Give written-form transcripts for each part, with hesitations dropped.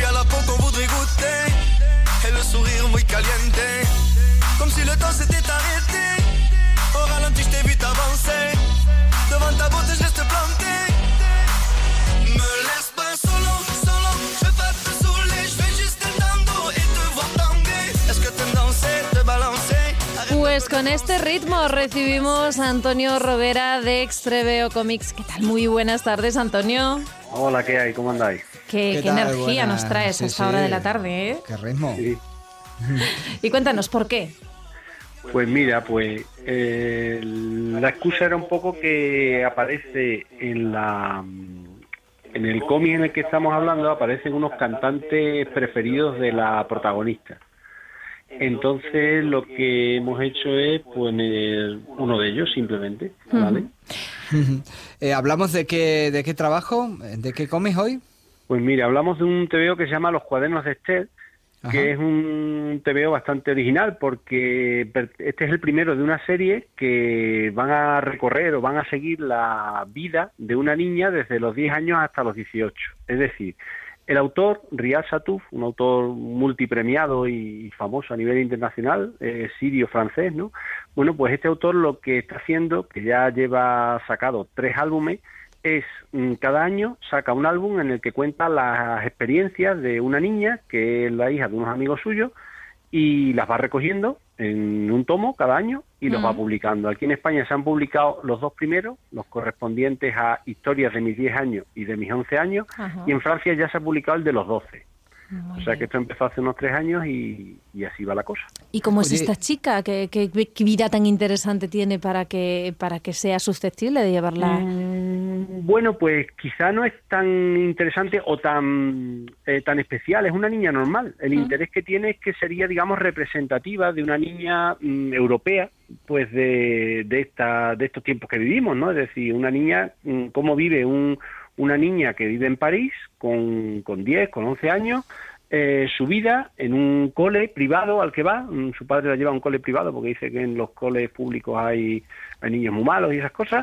à la peau qu'on voudrait goûter. Et le sourire muy caliente, comme si le temps s'était arrêté. Au ralenti, je t'ai vu t'avancer. Devant ta beauté, je laisse te planter. Me laisse pas solo, solo. Je vais pas te saouler, je vais juste entendre et te voir tanguer. Est-ce que t'aimes danser, te balancer? Pues con este ritmo recibimos a Antonio Robera de Extreveo Comics. ¿Qué tal? Muy buenas tardes, Antonio. Hola, ¿qué hay? ¿Cómo andáis? Qué energía nos traes a esta hora de la tarde, ¿eh? Qué ritmo. Sí. Y cuéntanos, ¿por qué? Pues mira, la excusa era un poco que aparece en el cómic en el que estamos hablando, aparecen unos cantantes preferidos de la protagonista. Entonces lo que hemos hecho es poner uno de ellos simplemente, ¿vale? ¿Hablamos de qué trabajo? ¿De qué cómics hoy? Pues mira, hablamos de un TVO que se llama Los Cuadernos de Esther, Ajá. que es un TVO bastante original porque este es el primero de una serie que van a recorrer o van a seguir la vida de una niña desde los 10 años hasta los 18. Es decir, el autor, Riyad Sattouf, un autor multipremiado y famoso a nivel internacional, sirio francés, ¿no? Bueno, pues este autor lo que está haciendo, que ya lleva sacado 3 álbumes, es cada año saca un álbum en el que cuenta las experiencias de una niña que es la hija de unos amigos suyos y las va recogiendo en un tomo cada año y los va publicando. Aquí en España se han publicado los 2 primeros, los correspondientes a historias de mis 10 años y de mis 11 años, Ajá. y en Francia ya se ha publicado el de los 12. Muy O sea bien. que esto empezó hace unos 3 años y así va la cosa. ¿Y cómo es Oye, esta chica? ¿Qué vida tan interesante tiene para que sea susceptible de llevarla? Bueno, pues quizá no es tan interesante o tan especial, es una niña normal. El interés que tiene es que sería, digamos, representativa de una niña europea, pues de estos tiempos que vivimos, ¿no? Es decir, una niña, cómo vive una niña que vive en París con 10, con 11 años, su vida en un cole privado al que va. Su padre la lleva a un cole privado porque dice que en los coles públicos hay niños muy malos y esas cosas.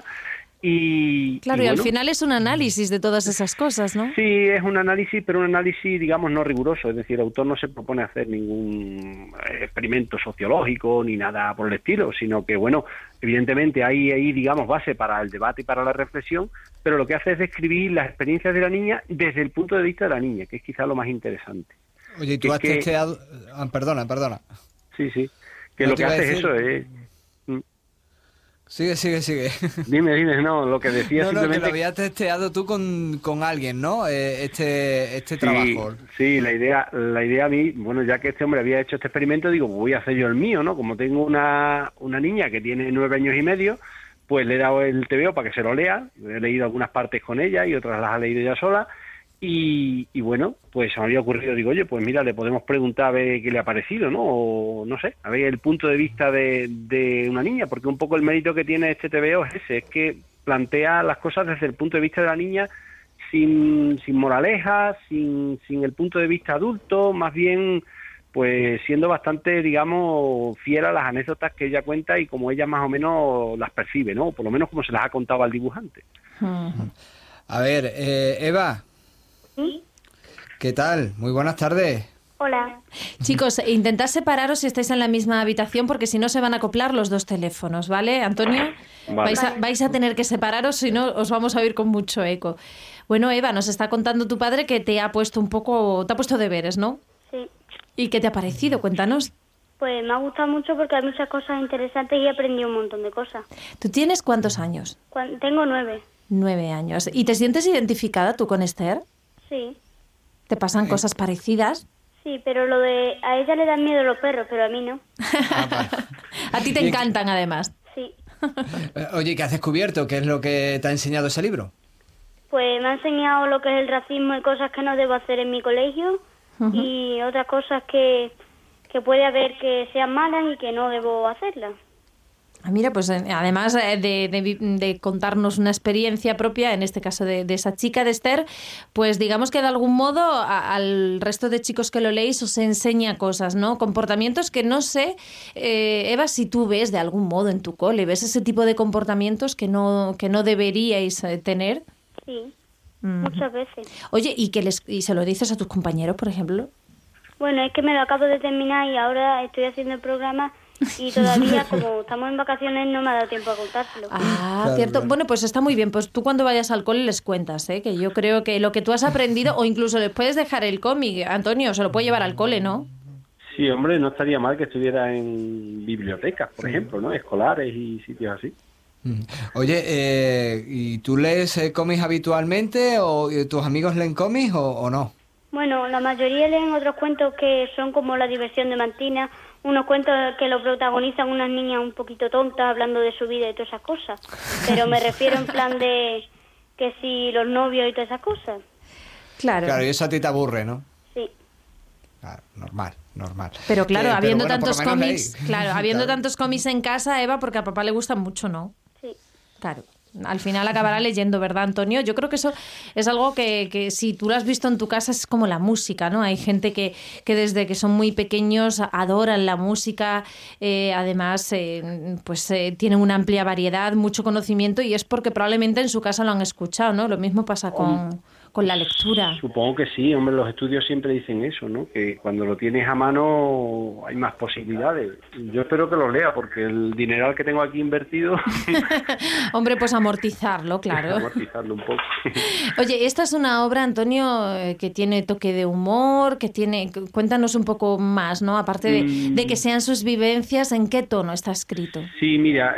Claro, y al bueno, final es un análisis de todas esas cosas, ¿no? sí, es un análisis, pero un análisis, digamos, no riguroso. Es decir, el autor no se propone hacer ningún experimento sociológico ni nada por el estilo, sino que, bueno, evidentemente hay ahí, digamos, base para el debate y para la reflexión, pero lo que hace es describir las experiencias de la niña desde el punto de vista de la niña, que es quizá lo más interesante. Oye, ¿y tú Es has que- testeado...? Perdona. Sí, que No lo te que iba a hace es decir- eso, es... Sigue. Dime, no, lo que decía No, que simplemente... lo habías testeado tú con alguien, ¿no? Este trabajo. Sí, la idea a mí, bueno, ya que este hombre había hecho este experimento, digo, voy a hacer yo el mío, ¿no? Como tengo una niña que tiene 9 años y medio, pues le he dado el TVO para que se lo lea. He leído algunas partes con ella y otras las ha leído ella sola. Y bueno, pues se me había ocurrido, digo, oye, pues mira, le podemos preguntar a ver qué le ha parecido, ¿no? O no sé, a ver el punto de vista de una niña, porque un poco el mérito que tiene este TVO es ese, es que plantea las cosas desde el punto de vista de la niña sin moralejas, sin el punto de vista adulto, más bien pues siendo bastante, digamos, fiel a las anécdotas que ella cuenta y como ella más o menos las percibe, ¿no? Por lo menos como se las ha contado al dibujante. A ver, Eva, ¿Sí? ¿qué tal? Muy buenas tardes. Hola. Chicos, intentad separaros si estáis en la misma habitación porque si no se van a acoplar los 2 teléfonos, ¿vale, Antonio? Vale. Vais a tener que separaros, si no os vamos a oír con mucho eco. Bueno, Eva, nos está contando tu padre que te ha puesto deberes, ¿no? Sí. ¿Y qué te ha parecido? Cuéntanos. Pues me ha gustado mucho porque hay muchas cosas interesantes y he aprendido un montón de cosas. ¿Tú tienes cuántos años? Tengo 9. 9 años. ¿Y te sientes identificada tú con Esther? Sí. ¿Te pasan cosas parecidas? Sí, pero a ella le dan miedo los perros, pero a mí no. A ti te Bien. encantan, además. Sí. Oye, ¿qué has descubierto? ¿Qué es lo que te ha enseñado ese libro? Pues me ha enseñado lo que es el racismo y cosas que no debo hacer en mi colegio y otras cosas que puede haber que sean malas y que no debo hacerlas. Mira, pues además de contarnos una experiencia propia, en este caso de esa chica de Esther, pues digamos que de algún modo al resto de chicos que lo leéis os enseña cosas, ¿no? Comportamientos que no sé, Eva, si tú ves de algún modo en tu cole, ¿ves ese tipo de comportamientos que no deberíais tener? Sí. muchas veces. Oye, ¿y se lo dices a tus compañeros, por ejemplo? Bueno, es que me lo acabo de terminar y ahora estoy haciendo el programa y todavía, como estamos en vacaciones, no me ha dado tiempo a contárselo. Claro, cierto. Claro. Bueno, pues está muy bien. Pues tú cuando vayas al cole les cuentas, ¿eh? Que yo creo que lo que tú has aprendido, o incluso les puedes dejar el cómic, Antonio, se lo puede llevar al cole, ¿no? Sí, hombre, no estaría mal que estuviera en bibliotecas, por ejemplo, ¿no? Escolares y sitios así. Oye, ¿y tú lees cómics habitualmente o tus amigos leen cómics o no? Bueno, la mayoría leen otros cuentos que son como La diversión de Martina, unos cuentos que lo protagonizan unas niñas un poquito tontas hablando de su vida y todas esas cosas. Pero me refiero en plan de que si los novios y todas esas cosas. Claro. Claro, y eso a ti te aburre, ¿no? Sí. Claro, normal. Pero claro, habiendo bueno, tantos cómics, claro. tantos cómics en casa, Eva, porque a papá le gustan mucho, ¿no? Sí. Claro. Al final acabará leyendo, ¿verdad, Antonio? Yo creo que eso es algo que si tú lo has visto en tu casa es como la música, ¿no? Hay gente que desde que son muy pequeños adoran la música, además tienen una amplia variedad, mucho conocimiento y es porque probablemente en su casa lo han escuchado, ¿no? Lo mismo pasa con la lectura. Supongo que sí, hombre, los estudios siempre dicen eso, ¿no? Que cuando lo tienes a mano hay más posibilidades. Yo espero que lo lea, porque el dineral que tengo aquí invertido... Hombre, pues amortizarlo, claro. Amortizarlo un poco. Oye, esta es una obra, Antonio, que tiene toque de humor, que tiene... Cuéntanos un poco más, ¿no? Aparte de que sean sus vivencias, ¿en qué tono está escrito? Sí, mira,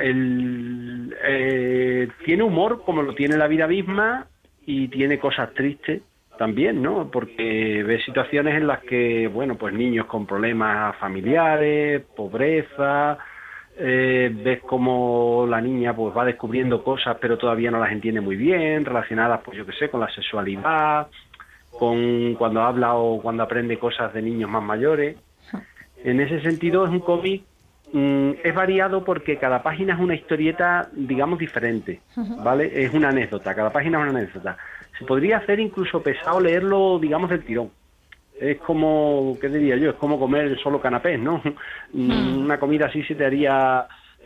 tiene humor como lo tiene la vida misma, y tiene cosas tristes también, ¿no? Porque ves situaciones en las que, bueno, pues niños con problemas familiares, pobreza, ves cómo la niña pues va descubriendo cosas pero todavía no las entiende muy bien, relacionadas, pues yo qué sé, con la sexualidad, con cuando habla o cuando aprende cosas de niños más mayores. En ese sentido es un cómic, es variado porque cada página es una historieta, digamos, diferente, ¿vale? Es una anécdota, cada página es una anécdota. Se podría hacer incluso pesado leerlo, digamos, del tirón. Es como, ¿qué diría yo? Es como comer solo canapés, ¿no? Una comida así se te haría...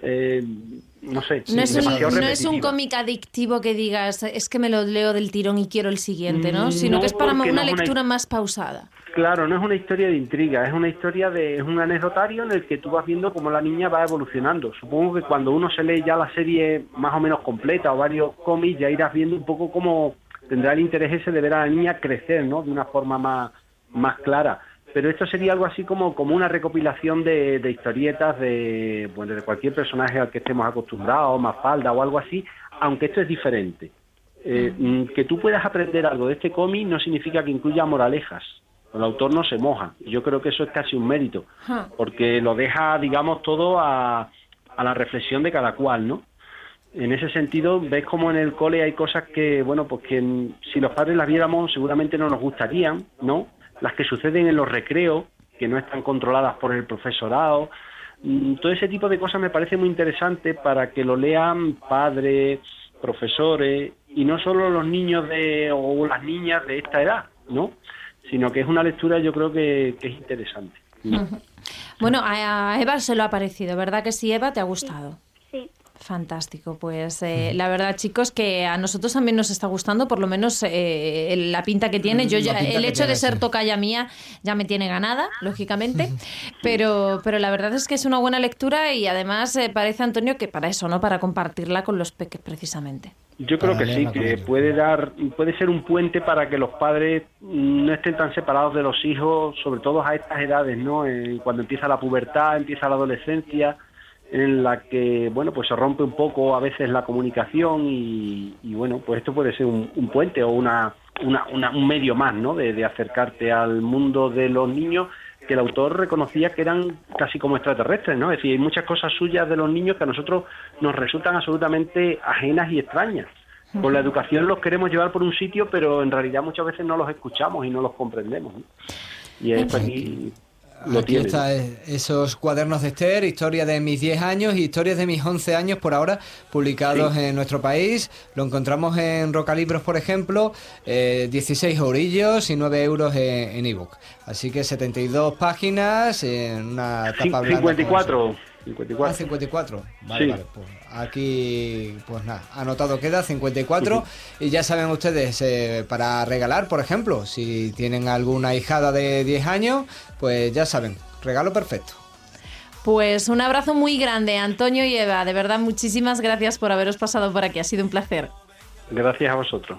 no sé, no es un cómic adictivo que digas, es que me lo leo del tirón y quiero el siguiente, ¿no? Sino que es para una lectura más pausada. Claro, no es una historia de intriga, es una historia es un anecdotario en el que tú vas viendo cómo la niña va evolucionando. Supongo que cuando uno se lee ya la serie más o menos completa o varios cómics, ya irás viendo un poco cómo tendrá el interés ese de ver a la niña crecer, ¿no? De una forma más clara. Pero esto sería algo así como una recopilación de historietas de cualquier personaje al que estemos acostumbrados, Mafalda o algo así, aunque esto es diferente. Que tú puedas aprender algo de este cómic no significa que incluya moralejas. El autor no se moja. Yo creo que eso es casi un mérito, porque lo deja, digamos, todo a la reflexión de cada cual, ¿no? En ese sentido, ves como en el cole hay cosas que, bueno, pues que si los padres las viéramos seguramente no nos gustarían, ¿no? Las que suceden en los recreos, que no están controladas por el profesorado. Todo ese tipo de cosas me parece muy interesante para que lo lean padres, profesores, y no solo los niños o las niñas de esta edad, ¿no? Sino que es una lectura, yo creo que es interesante. Bueno, a Eva se lo ha parecido, ¿verdad que sí, Eva? ¿Te ha gustado? Sí. Fantástico, pues la verdad, chicos, que a nosotros también nos está gustando, por lo menos la pinta que tiene. Yo ya, el hecho de ser tocaya mía ya me tiene ganada, lógicamente, pero la verdad es que es una buena lectura y además parece, Antonio, que para eso, ¿no? Para compartirla con los peques precisamente. Yo creo que sí, que puede ser un puente para que los padres no estén tan separados de los hijos, sobre todo a estas edades, ¿no? Cuando empieza la pubertad, empieza la adolescencia, en la que, bueno, pues se rompe un poco a veces la comunicación y bueno, pues esto puede ser un puente o un medio más, ¿no? De acercarte al mundo de los niños, que el autor reconocía que eran casi como extraterrestres, ¿no? Es decir, hay muchas cosas suyas de los niños que a nosotros nos resultan absolutamente ajenas y extrañas. Con la educación los queremos llevar por un sitio, pero en realidad muchas veces no los escuchamos y no los comprendemos, ¿no? Y esto aquí... Aquí está esos cuadernos de Esther, historia de mis 10 años y historias de mis 11 años por ahora, publicados en nuestro país. Lo encontramos en Rocalibros, por ejemplo, 16 eurillos y 9 euros en ebook. Así que 72 páginas en una tapa blanda. 54. 54. Ah, 54. Vale, Sí. vale. Pues aquí, pues nada, anotado queda 54. Y ya saben ustedes, para regalar, por ejemplo, si tienen alguna hijada de 10 años, pues ya saben, regalo perfecto. Pues un abrazo muy grande, Antonio y Eva. De verdad, muchísimas gracias por haberos pasado por aquí. Ha sido un placer. Gracias a vosotros.